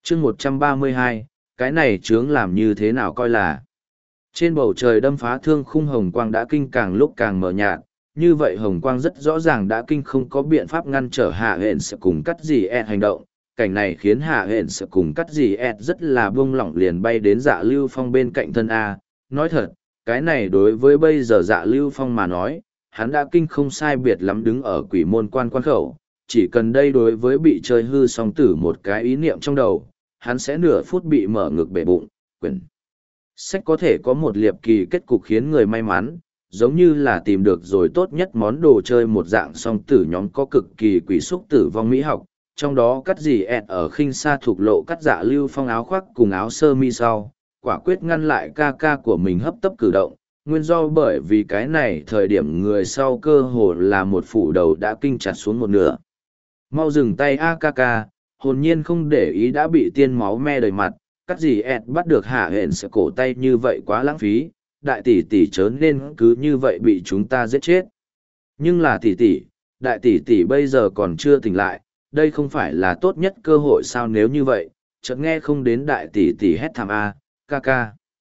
chương 132, cái này chướng làm như thế nào coi là. Trên bầu trời đâm phá thương khung hồng quang đã kinh càng lúc càng mờ nhạt, như vậy hồng quang rất rõ ràng đã kinh không có biện pháp ngăn trở hạ hện sẽ cùng cắt gì hành động. Cảnh này khiến hạ hện sẽ cùng cắt gì rất là buông lỏng liền bay đến Dạ Lưu Phong bên cạnh thân A. Nói thật, cái này đối với bây giờ Dạ Lưu Phong mà nói, hắn đã kinh không sai biệt lắm đứng ở quỷ môn quan khẩu, chỉ cần đây đối với bị chơi hư song tử một cái ý niệm trong đầu, hắn sẽ nửa phút bị mở ngực bể bụng, quyển. Sách có thể có một liệp kỳ kết cục khiến người may mắn, giống như là tìm được rồi tốt nhất món đồ chơi một dạng song tử nhóm có cực kỳ quỷ xúc tử vong mỹ học, trong đó cắt gì ở khinh xa thuộc lộ cắt Dạ Lưu Phong áo khoác cùng áo sơ mi sau, quả quyết ngăn lại ca ca của mình hấp tấp cử động, nguyên do bởi vì cái này thời điểm người sau cơ hồ là một phủ đầu đã kinh chặt xuống một nửa. Mau dừng tay a ca ca, hồn nhiên không để ý đã bị tiên máu me đầy mặt, cắt gì bắt được hạ hện sẽ cổ tay như vậy quá lãng phí, đại tỷ tỷ chớ nên cứ như vậy bị chúng ta giết chết. Nhưng là tỷ tỷ, đại tỷ tỷ bây giờ còn chưa tỉnh lại, đây không phải là tốt nhất cơ hội sao nếu như vậy, chợt nghe không đến đại tỷ tỷ hét thảm a, ca ca.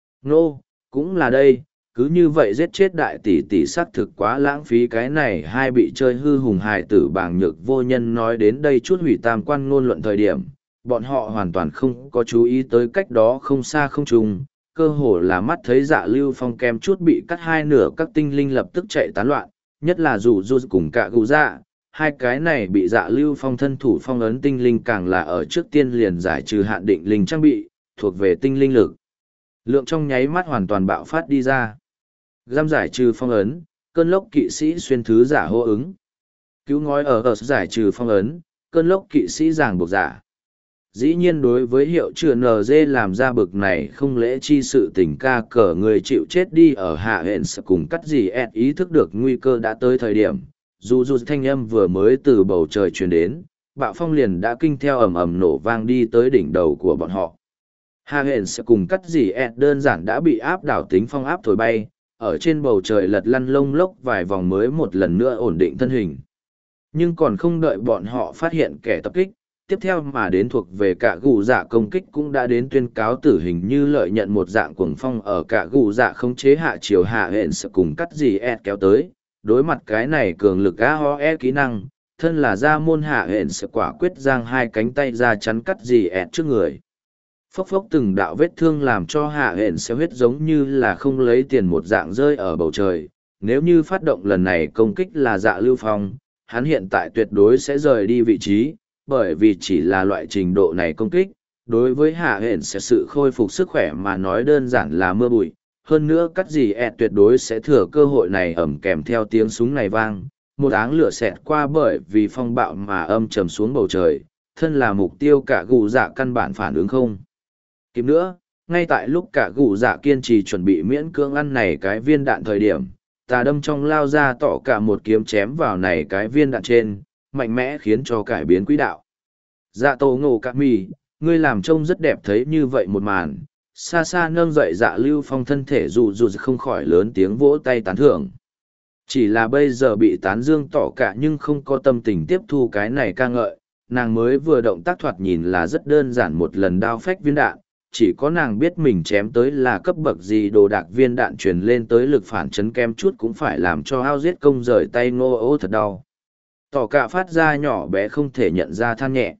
Nô, cũng là đây, cứ như vậy giết chết đại tỷ tỷ xác thực quá lãng phí cái này hai bị chơi hư hùng hài tử bàng nhược vô nhân nói đến đây chút hủy tam quan ngôn luận thời điểm, bọn họ hoàn toàn không có chú ý tới cách đó không xa không trùng, cơ hồ là mắt thấy Dạ Lưu Phong kem chút bị cắt hai nửa các tinh linh lập tức chạy tán loạn, nhất là dù cùng cả gù dạ. Hai cái này bị Dạ Lưu Phong thân thủ phong ấn tinh linh càng là ở trước tiên liền giải trừ hạn định linh trang bị, thuộc về tinh linh lực. Lượng trong nháy mắt hoàn toàn bạo phát đi ra. Giam giải trừ phong ấn, cơn lốc kỵ sĩ xuyên thứ giả hô ứng. Cứu ngói ở giải trừ phong ấn, cơn lốc kỵ sĩ ràng buộc giả. Dĩ nhiên đối với hiệu chữa NG làm ra bực này không lễ chi sự tình ca cờ người chịu chết đi ở hạ hện sẽ cùng cắt gì ý thức được nguy cơ đã tới thời điểm. Dù thanh âm vừa mới từ bầu trời truyền đến, bạo phong liền đã kinh theo ầm ầm nổ vang đi tới đỉnh đầu của bọn họ. Hạ hện sẽ cùng cắt gì đơn giản đã bị áp đảo tính phong áp thổi bay, ở trên bầu trời lật lăn lông lốc vài vòng mới một lần nữa ổn định thân hình. Nhưng còn không đợi bọn họ phát hiện kẻ tập kích, tiếp theo mà đến thuộc về cả gù dạ công kích cũng đã đến tuyên cáo tử hình như lợi nhận một dạng cuồng phong ở cả gù dạ không chế hạ chiều hạ hện sẽ cùng cắt gì kéo tới. Đối mặt cái này cường lực AOE kỹ năng, thân là ra môn hạ hện sẽ quả quyết giang hai cánh tay ra chắn cắt gì trước người. Phốc phốc từng đạo vết thương làm cho hạ hện sẽ huyết giống như là không lấy tiền một dạng rơi ở bầu trời. Nếu như phát động lần này công kích là Dạ Lưu Phong, hắn hiện tại tuyệt đối sẽ rời đi vị trí, bởi vì chỉ là loại trình độ này công kích, đối với hạ hện sẽ sự khôi phục sức khỏe mà nói đơn giản là mưa bụi. Hơn nữa cắt gì tuyệt đối sẽ thừa cơ hội này ẩm kèm theo tiếng súng này vang, một áng lửa xẹt qua bởi vì phong bạo mà âm trầm xuống bầu trời, thân là mục tiêu cả gù dạ căn bản phản ứng không kịp nữa. Ngay tại lúc cả gù dạ kiên trì chuẩn bị miễn cưỡng ăn này cái viên đạn thời điểm, tà đâm trong lao ra tỏ cả một kiếm chém vào này cái viên đạn trên, mạnh mẽ khiến cho cải biến quỹ đạo. Dạ tổ ngộ cạ mì, ngươi làm trông rất đẹp thấy như vậy một màn, xa xa nâng dậy Dạ Lưu Phong thân thể dù không khỏi lớn tiếng vỗ tay tán thưởng. Chỉ là bây giờ bị tán dương tỏ cả nhưng không có tâm tình tiếp thu cái này ca ngợi, nàng mới vừa động tác thoạt nhìn là rất đơn giản một lần đao phách viên đạn, chỉ có nàng biết mình chém tới là cấp bậc gì đồ đạc viên đạn truyền lên tới lực phản chấn kem chút cũng phải làm cho ao giết công rời tay ngô ô thật đau. Tỏ cả phát ra nhỏ bé không thể nhận ra than nhẹ.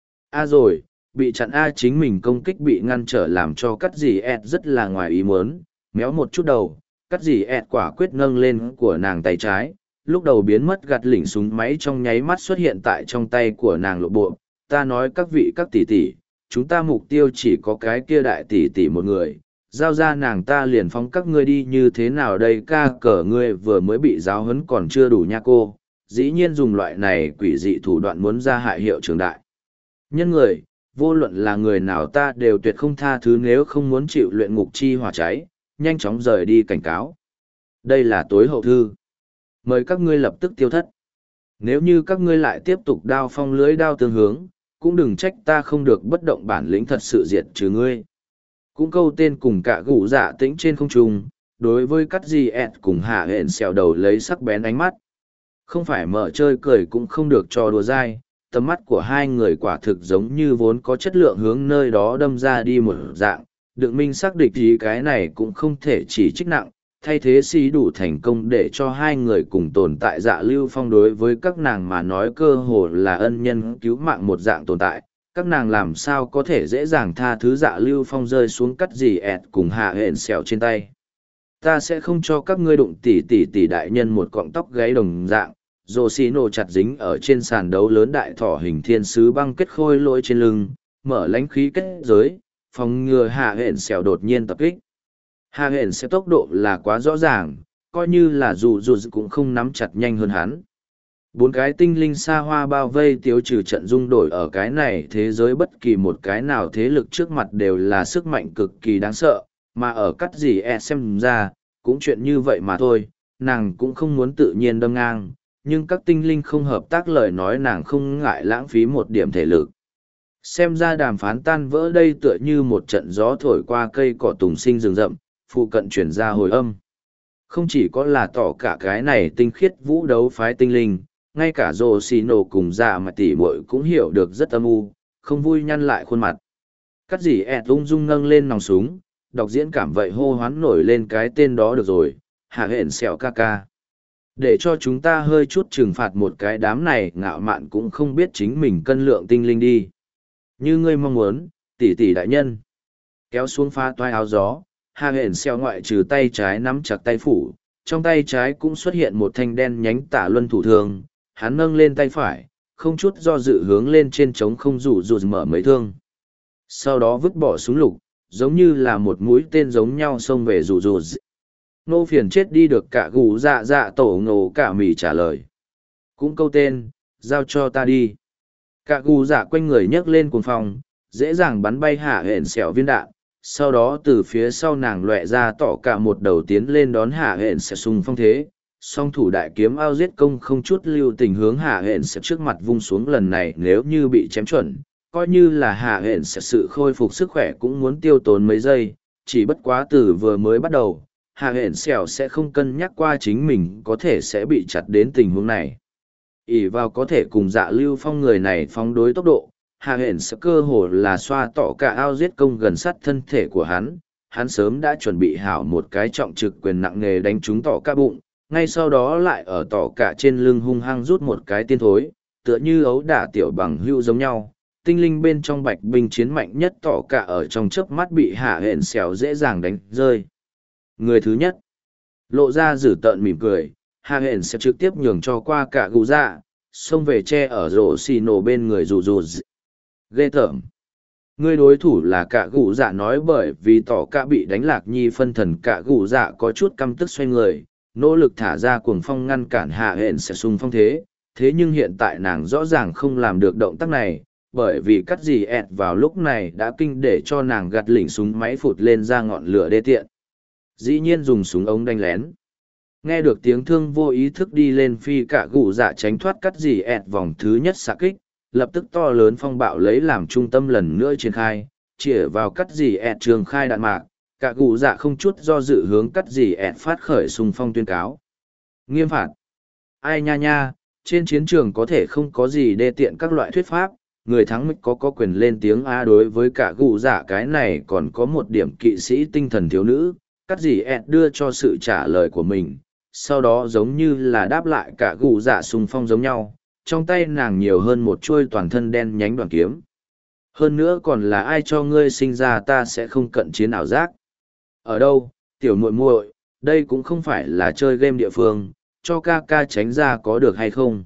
Rồi, bị chặn chính mình công kích bị ngăn trở làm cho cắt gì rất là ngoài ý muốn, méo một chút đầu, cắt gì quả quyết nâng lên của nàng tay trái, lúc đầu biến mất gạt lỉnh súng máy trong nháy mắt xuất hiện tại trong tay của nàng lộ bộ. Ta nói các vị các tỷ tỷ, chúng ta mục tiêu chỉ có cái kia đại tỷ tỷ một người, giao ra nàng ta liền phóng các ngươi đi như thế nào đây ca cờ ngươi vừa mới bị giáo huấn còn chưa đủ nha cô, dĩ nhiên dùng loại này quỷ dị thủ đoạn muốn ra hại hiệu trường đại. Nhân người, vô luận là người nào ta đều tuyệt không tha thứ nếu không muốn chịu luyện ngục chi hỏa cháy, nhanh chóng rời đi cảnh cáo. Đây là tối hậu thư. Mời các ngươi lập tức tiêu thất. Nếu như các ngươi lại tiếp tục đao phong lưới đao tương hướng, cũng đừng trách ta không được bất động bản lĩnh thật sự diệt trừ ngươi. Cũng câu tên cùng cả gũ dạ tĩnh trên không trung, đối với cắt gì cùng hạ hẹn xèo đầu lấy sắc bén ánh mắt. Không phải mở chơi cười cũng không được cho đùa dai, tầm mắt của hai người quả thực giống như vốn có chất lượng hướng nơi đó đâm ra đi một dạng, đựng minh xác địch ý cái này cũng không thể chỉ trích nặng, thay thế xí đủ thành công để cho hai người cùng tồn tại. Dạ Lưu Phong đối với các nàng mà nói cơ hồ là ân nhân cứu mạng một dạng tồn tại, các nàng làm sao có thể dễ dàng tha thứ Dạ Lưu Phong rơi xuống cắt gì ẹt cùng hạ hẹn xẻo trên tay. Ta sẽ không cho các ngươi đụng tỷ đại nhân một cọng tóc gáy đồng dạng. Rồ xì nổ chặt dính ở trên sàn đấu lớn đại thỏ hình thiên sứ băng kết khôi lỗi trên lưng, mở lánh khí kết giới, phòng ngừa hạ hẹn xẻo đột nhiên tập kích. Hạ hẹn xẻo tốc độ là quá rõ ràng, coi như là dù cũng không nắm chặt nhanh hơn hắn. Bốn cái tinh linh xa hoa bao vây tiêu trừ trận dung đổi ở cái này thế giới, bất kỳ một cái nào thế lực trước mặt đều là sức mạnh cực kỳ đáng sợ, mà ở cắt gì xem ra, cũng chuyện như vậy mà thôi, nàng cũng không muốn tự nhiên đâm ngang, nhưng các tinh linh không hợp tác lời nói nàng không ngại lãng phí một điểm thể lực. Xem ra đàm phán tan vỡ đây tựa như một trận gió thổi qua cây cỏ tùng sinh rừng rậm, phụ cận chuyển ra hồi âm. Không chỉ có là tỏ cả cái này tinh khiết vũ đấu phái tinh linh, ngay cả rồ xì nổ cùng dạ mà tỉ muội cũng hiểu được rất âm u, không vui nhăn lại khuôn mặt. Cắt gì ẹt ung dung nâng lên nòng súng, đọc diễn cảm vậy hô hoán nổi lên cái tên đó được rồi, hạ hẹn xẻo ca ca. Để cho chúng ta hơi chút trừng phạt một cái đám này ngạo mạn cũng không biết chính mình cân lượng tinh linh đi. Như ngươi mong muốn, tỷ đại nhân. Kéo xuống phá toai áo gió, hạ hẹn xẻo ngoại trừ tay trái nắm chặt tay phủ, trong tay trái cũng xuất hiện một thanh đen nhánh tả luân thủ thường, hắn nâng lên tay phải, không chút do dự hướng lên trên trống không rủ mở mấy thương. Sau đó vứt bỏ súng lục, giống như là một mũi tên giống nhau xông về rủ. Nô phiền chết đi được cả gù dạ tổ ngộ cả mì trả lời. Cũng câu tên, giao cho ta đi. Cả gù dạ quanh người nhấc lên cuồng phong, dễ dàng bắn bay hạ hẹn xẻo viên đạn. Sau đó từ phía sau nàng loẹ ra tỏ cả một đầu tiến lên đón hạ hẹn xẻo xung phong thế. Song thủ đại kiếm ao giết công không chút lưu tình hướng hạ hẹn xẻo trước mặt vung xuống, lần này nếu như bị chém chuẩn, coi như là hạ hẹn xẻo sự khôi phục sức khỏe cũng muốn tiêu tốn mấy giây, chỉ bất quá từ vừa mới bắt đầu. Hạ hẹn xẻo sẽ không cân nhắc qua chính mình có thể sẽ bị chặt đến tình huống này. Ỷ vào có thể cùng Dạ Lưu Phong người này phóng đối tốc độ, hạ hẹn sẽ cơ hồ là xoa tỏ cả ao giết công gần sát thân thể của hắn sớm đã chuẩn bị hảo một cái trọng trực quyền nặng nề đánh trúng tỏ cả bụng, ngay sau đó lại ở tỏ cả trên lưng hung hăng rút một cái tiên thối, tựa như ấu đả tiểu bằng hưu giống nhau. Tinh linh bên trong bạch binh chiến mạnh nhất tỏ cả ở trong chớp mắt bị hạ hẹn xẻo dễ dàng đánh rơi. Người thứ nhất, lộ ra dữ tợn mỉm cười, hạ hẹn sẽ trực tiếp nhường cho qua cả gù dạ, xông về che ở rổ xì nổ bên người rủ. Ghê tởm. Người đối thủ là cả gù dạ nói, bởi vì tỏ cả bị đánh lạc nhi phân thần, cả gù dạ có chút căm tức xoay người, nỗ lực thả ra cuồng phong ngăn cản hạ hẹn sẽ xung phong thế. Thế nhưng hiện tại nàng rõ ràng không làm được động tác này, bởi vì cắt gì ẹt vào lúc này đã kinh để cho nàng gạt lỉnh súng máy phụt lên ra ngọn lửa đê tiện. Dĩ nhiên dùng súng ống đánh lén. Nghe được tiếng thương vô ý thức đi lên phi, cả gù dạ tránh thoát cắt gì ẹt vòng thứ nhất xạ kích, lập tức to lớn phong bạo lấy làm trung tâm lần nữa triển khai, chĩa vào cắt gì ẹt trường khai đạn mạc, cả gù dạ không chút do dự hướng cắt gì ẹt phát khởi xung phong tuyên cáo. Nghiêm phạt. Ai nha, trên chiến trường có thể không có gì đê tiện các loại thuyết pháp, người thắng mịch có quyền lên tiếng A. Đối với cả gù dạ cái này còn có một điểm kỵ sĩ tinh thần thiếu nữ, cắt gì ẹt đưa cho sự trả lời của mình, sau đó giống như là đáp lại cả gù dạ xung phong giống nhau, trong tay nàng nhiều hơn một chuôi toàn thân đen nhánh đoàn kiếm. Hơn nữa còn là ai cho ngươi sinh ra ta sẽ không cận chiến ảo giác. Ở đâu, tiểu muội muội, đây cũng không phải là chơi game địa phương, cho ca ca tránh ra có được hay không.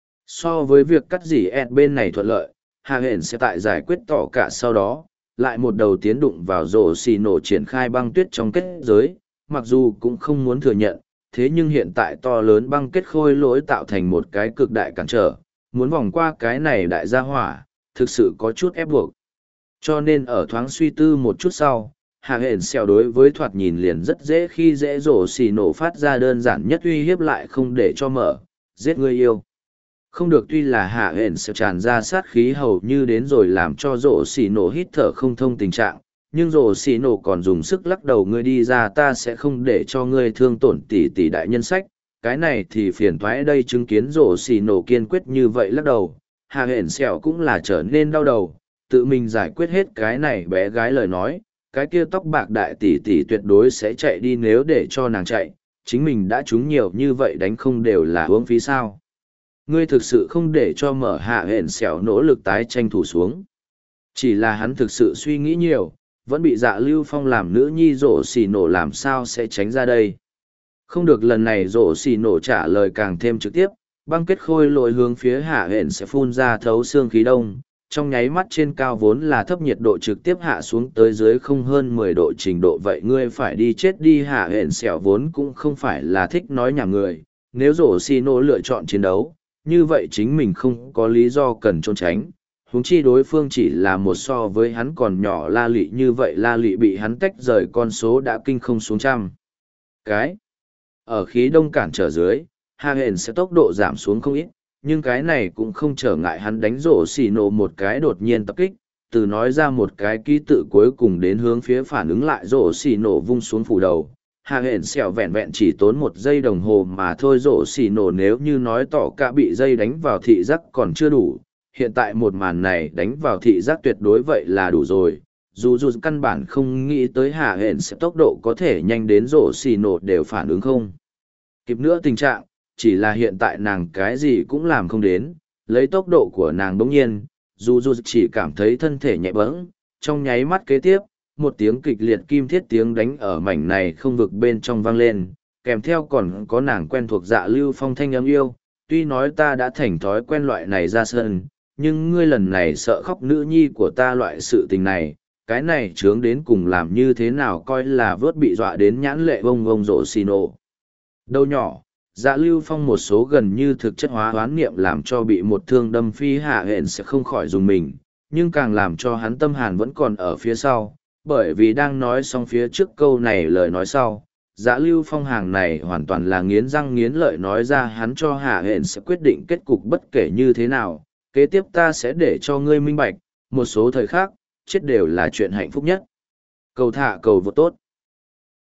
So với việc cắt gì ẹt bên này thuận lợi, hạ hẹn sẽ tại giải quyết tỏ cả sau đó, lại một đầu tiến đụng vào rổ xì nổ triển khai băng tuyết trong kết giới, mặc dù cũng không muốn thừa nhận, thế nhưng hiện tại to lớn băng kết khôi lỗi tạo thành một cái cực đại cản trở, muốn vòng qua cái này đại gia hỏa, thực sự có chút ép buộc. Cho nên ở thoáng suy tư một chút sau, hạ hẹn xèo đối với thoạt nhìn liền rất dễ khi dễ rổ xì nổ phát ra đơn giản nhất uy hiếp lại không để cho mở, giết người yêu. Không được, tuy là hạ hẹn sẽ tràn ra sát khí hầu như đến rồi làm cho rổ xì nổ hít thở không thông tình trạng, nhưng rổ xì nổ còn dùng sức lắc đầu, ngươi đi ra ta sẽ không để cho ngươi thương tổn tỷ đại nhân sách, cái này thì phiền thoái đây. Chứng kiến rổ xì nổ kiên quyết như vậy lắc đầu, hạ hển sẹo cũng là trở nên đau đầu, tự mình giải quyết hết cái này bé gái lời nói, cái kia tóc bạc đại tỷ tỷ tuyệt đối sẽ chạy đi nếu để cho nàng chạy, chính mình đã trúng nhiều như vậy đánh không đều là uống phí sao. Ngươi thực sự không để cho mở hạ hển sẹo nỗ lực tái tranh thủ xuống. Chỉ là hắn thực sự suy nghĩ nhiều, vẫn bị Dạ Lưu Phong làm nữ nhi rổ xì nổ làm sao sẽ tránh ra đây. Không được, lần này rổ xì nổ trả lời càng thêm trực tiếp, băng kết khôi lội hướng phía hạ hển sẽ phun ra thấu xương khí đông, trong nháy mắt trên cao vốn là thấp nhiệt độ trực tiếp hạ xuống tới dưới không hơn 10 độ trình độ. Vậy ngươi phải đi chết đi. Hạ hển sẹo vốn cũng không phải là thích nói nhảm người, nếu rổ xì nổ lựa chọn chiến đấu, như vậy chính mình không có lý do cần trốn tránh. Huống chi đối phương chỉ là một so với hắn còn nhỏ La Lị, như vậy La Lị bị hắn tách rời con số đã kinh không xuống trăm. Cái ở khí đông cản trở dưới, Hạ hển sẽ tốc độ giảm xuống không ít, nhưng cái này cũng không trở ngại hắn đánh rổ xì nổ một cái đột nhiên tập kích, từ nói ra một cái ký tự cuối cùng đến hướng phía phản ứng lại rổ xì nổ vung xuống phủ đầu. Hạ hển sẹo vẹn vẹn chỉ tốn 1 giây đồng hồ mà thôi. Rổ xì nổ nếu như nói tỏ cả bị dây đánh vào thị giác còn chưa đủ, hiện tại một màn này đánh vào thị giác tuyệt đối vậy là đủ rồi. Dù căn bản không nghĩ tới hạ hển sẽ tốc độ có thể nhanh đến rổ xì nổ đều phản ứng không kịp nữa tình trạng, chỉ là hiện tại nàng cái gì cũng làm không đến, lấy tốc độ của nàng bỗng nhiên, dù chỉ cảm thấy thân thể nhẹ bẫng, trong nháy mắt kế tiếp, một tiếng kịch liệt kim thiết tiếng đánh ở mảnh này không vực bên trong vang lên, kèm theo còn có nàng quen thuộc Dạ Lưu Phong thanh âm yêu, tuy nói ta đã thành thói quen loại này ra sân, nhưng ngươi lần này sợ khóc nữ nhi của ta loại sự tình này, cái này chướng đến cùng làm như thế nào coi là vớt bị dọa đến nhãn lệ bông bông rộ xì nổ. Đâu nhỏ, Dạ Lưu Phong một số gần như thực chất hóa hoán niệm làm cho bị một thương đâm phi hạ hển sẽ không khỏi dùng mình, nhưng càng làm cho hắn tâm hàn vẫn còn ở phía sau, bởi vì đang nói xong phía trước câu này lời nói sau, Dạ Lưu Phong hàng này hoàn toàn là nghiến răng nghiến lợi nói ra hắn cho hạ hển sẽ quyết định kết cục bất kể như thế nào, kế tiếp ta sẽ để cho ngươi minh bạch, một số thời khác, chết đều là chuyện hạnh phúc nhất. Cầu thả cầu vô tốt.